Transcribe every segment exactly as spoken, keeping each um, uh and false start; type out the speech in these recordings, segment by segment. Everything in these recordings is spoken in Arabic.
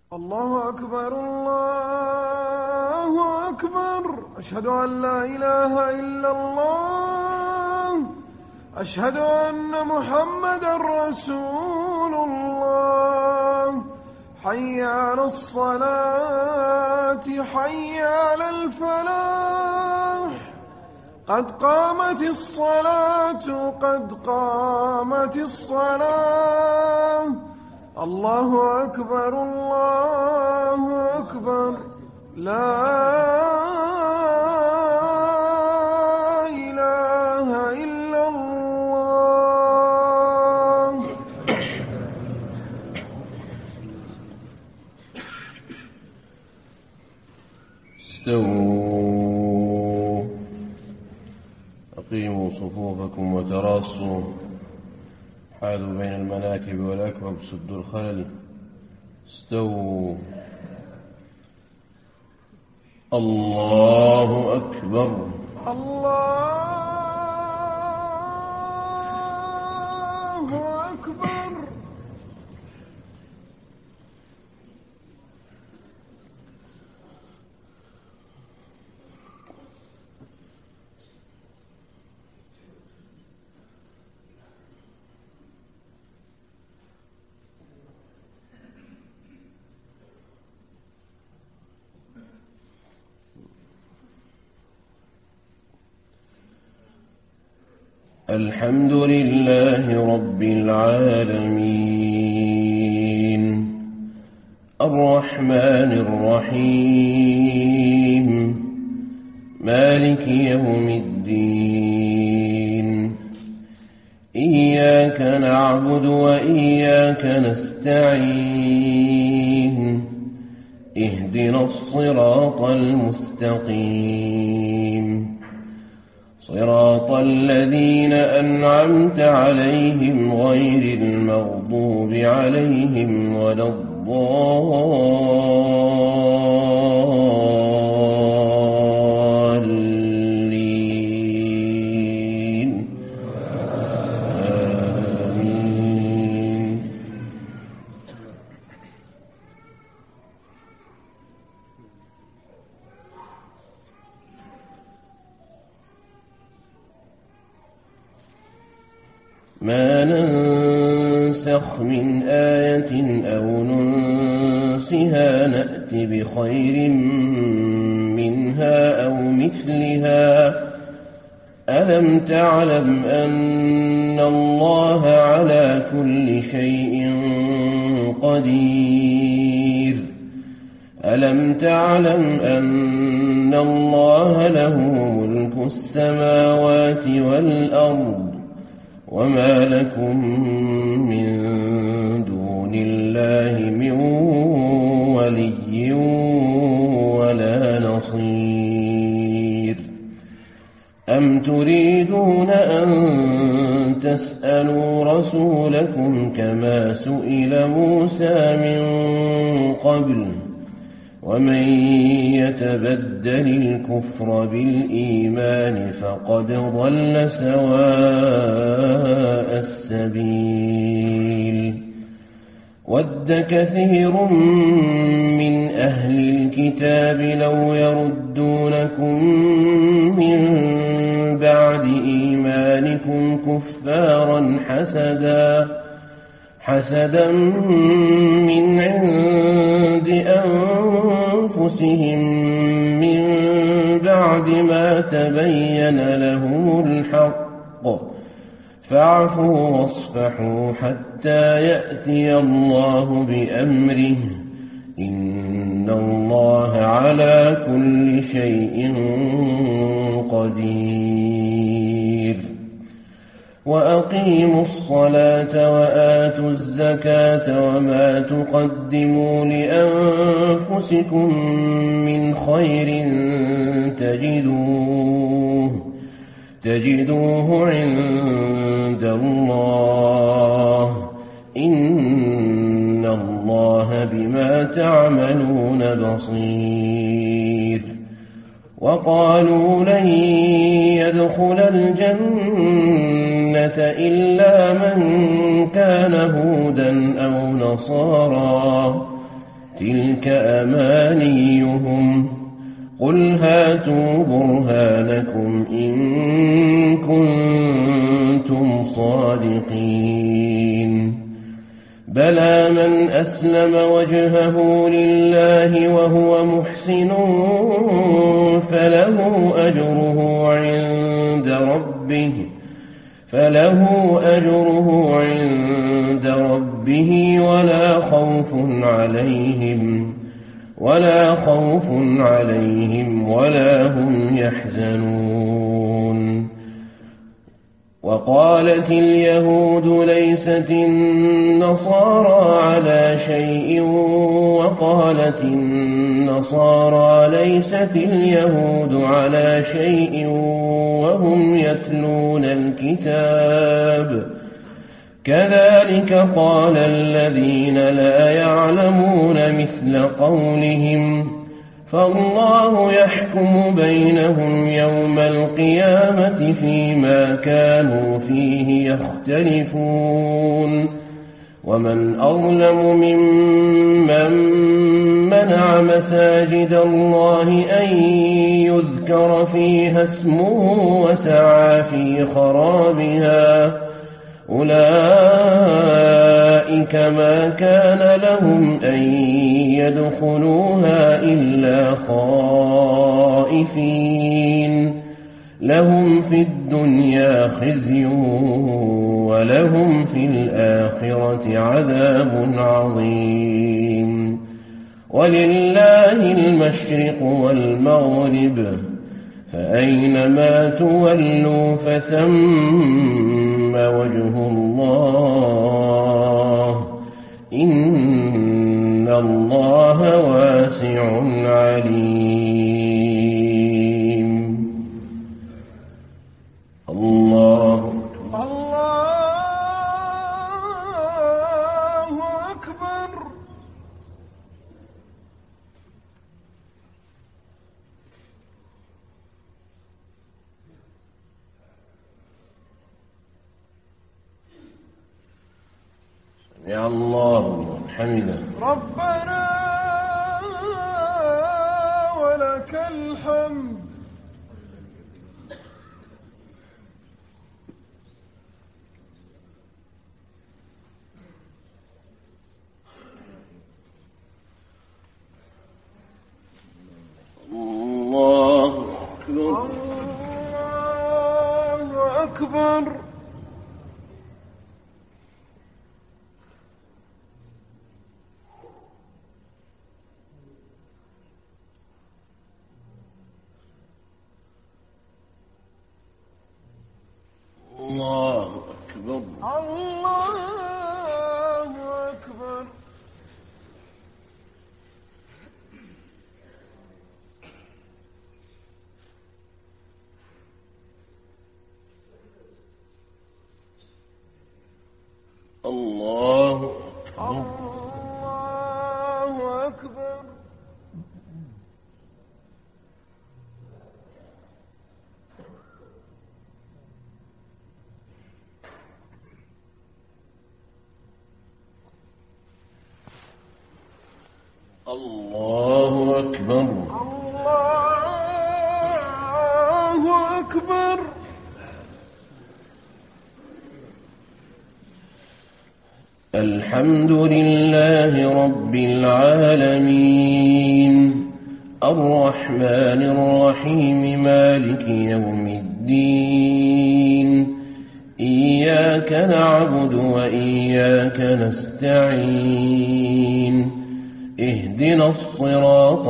الله أكبر الله أكبر. أشهد أن لا إله إلا الله. أشهد أن محمدًا رسول الله. حي على الصلاة حي على الفلاح. قد قامت الصلاة قد قامت الصلاة. الله أكبر الله أكبر. لا إله إلا الله. استووا أقيموا صفوفكم وتراصوا. حاذوا بين المناكب والأكمام سدوا الخلل. استووا. الله أكبر. الله أكبر. الحمد لله رب العالمين الرحمن الرحيم مالك يوم الدين. إياك نعبد وإياك نستعين. اهدنا الصراط المستقيم صراط الذين أنعمت عليهم غير المغضوب عليهم ولا الضالين. آمين. ما ننسخ من آية أو ننسها نأت بخير منها أو مثلها. ألم تعلم أن الله على كل شيء قدير. ألم تعلم أن الله له ملك السماوات والأرض وما لكم من دون الله من ولي ولا نصير. أم تريدون أن تسألوا رسولكم كما سئل موسى من قبل ومن يتبدل الكفر بالإيمان فقد ضل سواء السبيل. ود كثير من أهل الكتاب لو يردونكم من بعد إيمانكم كفارا حسدا حسدا من عند أنفسهم من بعد ما تبين لهم الحق فاعفوا واصفحوا حتى يأتي الله بأمره. إن الله على كل شيء قدير. وأقيموا الصلاة وآتوا الزكاة وما تقدموا لأنفسكم من خير تجدوه تجدوه عند الله. إن الله بما تعملون بصير. وقالوا لن يدخل الجنة إلا من كان هودا أو نصارى تلك أمانيهم قل هاتوا برهانكم إن كنتم صادقين بلى من أسلم وجهه لله وهو محسن فله أجره عند ربه فله أجره عند ربه ولا خوف عليهم ولا خوف عليهم ولا هم يحزنون وقالت اليهود ليست النصارى على شيء وقالت النصارى ليست اليهود على شيء وهم يتلون الكتاب كذلك قال الذين لا يعلمون مثل قولهم فالله يحكم بينهم يوم القيامة فيما كانوا فيه يختلفون ومن أظلم ممن منع مساجد الله أن يذكر فيها اسمه وسعى في خرابها أولئك ما كان لهم أن يدخلوها إلا خائفين لهم في الدنيا خزي ولهم في الآخرة عذاب عظيم ولله المشرق والمغرب فأينما تولوا فثم وجه الله إن الله واسع عليم الله الله أكبر. سمع الله لمن حمده ربنا ولك الحمد. الله أكبر. الله أكبر. الله أكبر. الله أكبر. الله أكبر. الله أكبر. الله أكبر. الله أكبر. الحمد لله رب العالمين الرحمن الرحيم مالك يوم الدين إياك نعبد وإياك نستعين اهدنا الصراط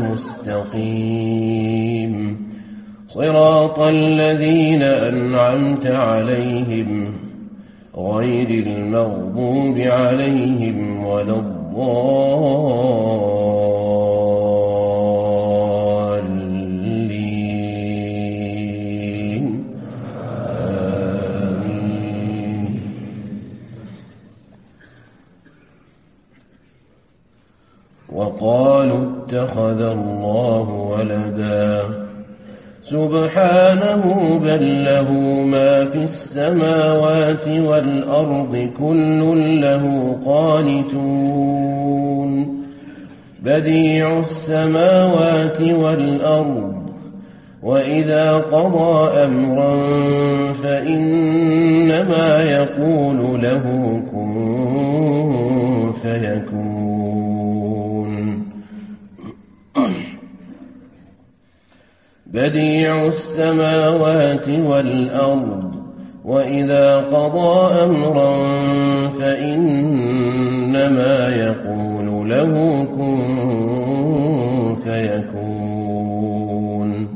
المستقيم صراط الذين أنعمت عليهم غير المغضوب عليهم ولا الضالين آمين. وقالوا اتخذ الله ولدا سبحانه بل له ما في السماوات والأرض كل له قانتون بديع السماوات والأرض وإذا قضى أمرا فإنما يقول له كن فيكون بديع السماوات والأرض وإذا قضى أمرا فإنما يقول له كن فيكون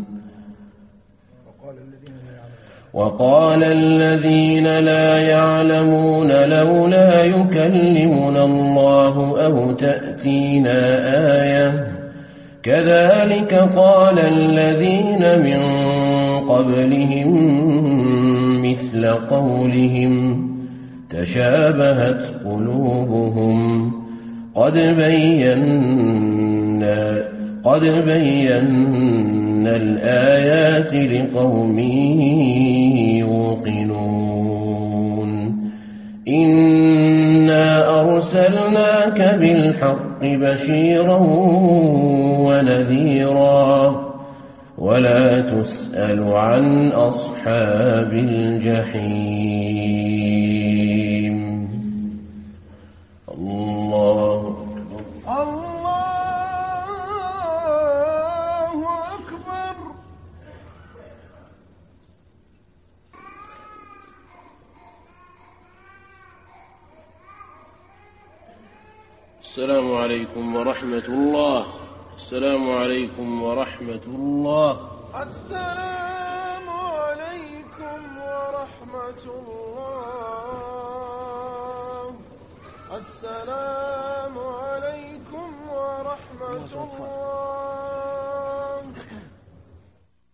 وقال الذين لا يعلمون لولا يكلمنا الله أو تأتينا آية كذلك قال الذين من قبلهم مثل قولهم تشابهت قلوبهم قد بينا قد بينا الآيات لقوم يوقنون إنا أرسلناك بالحق بشيرا ونذيرا ولا تسأل عن أصحاب الجحيم الله الله أكبر. السلام عليكم ورحمة الله. السلام عليكم ورحمة الله. السلام عليكم ورحمة الله. السلام عليكم ورحمة الله.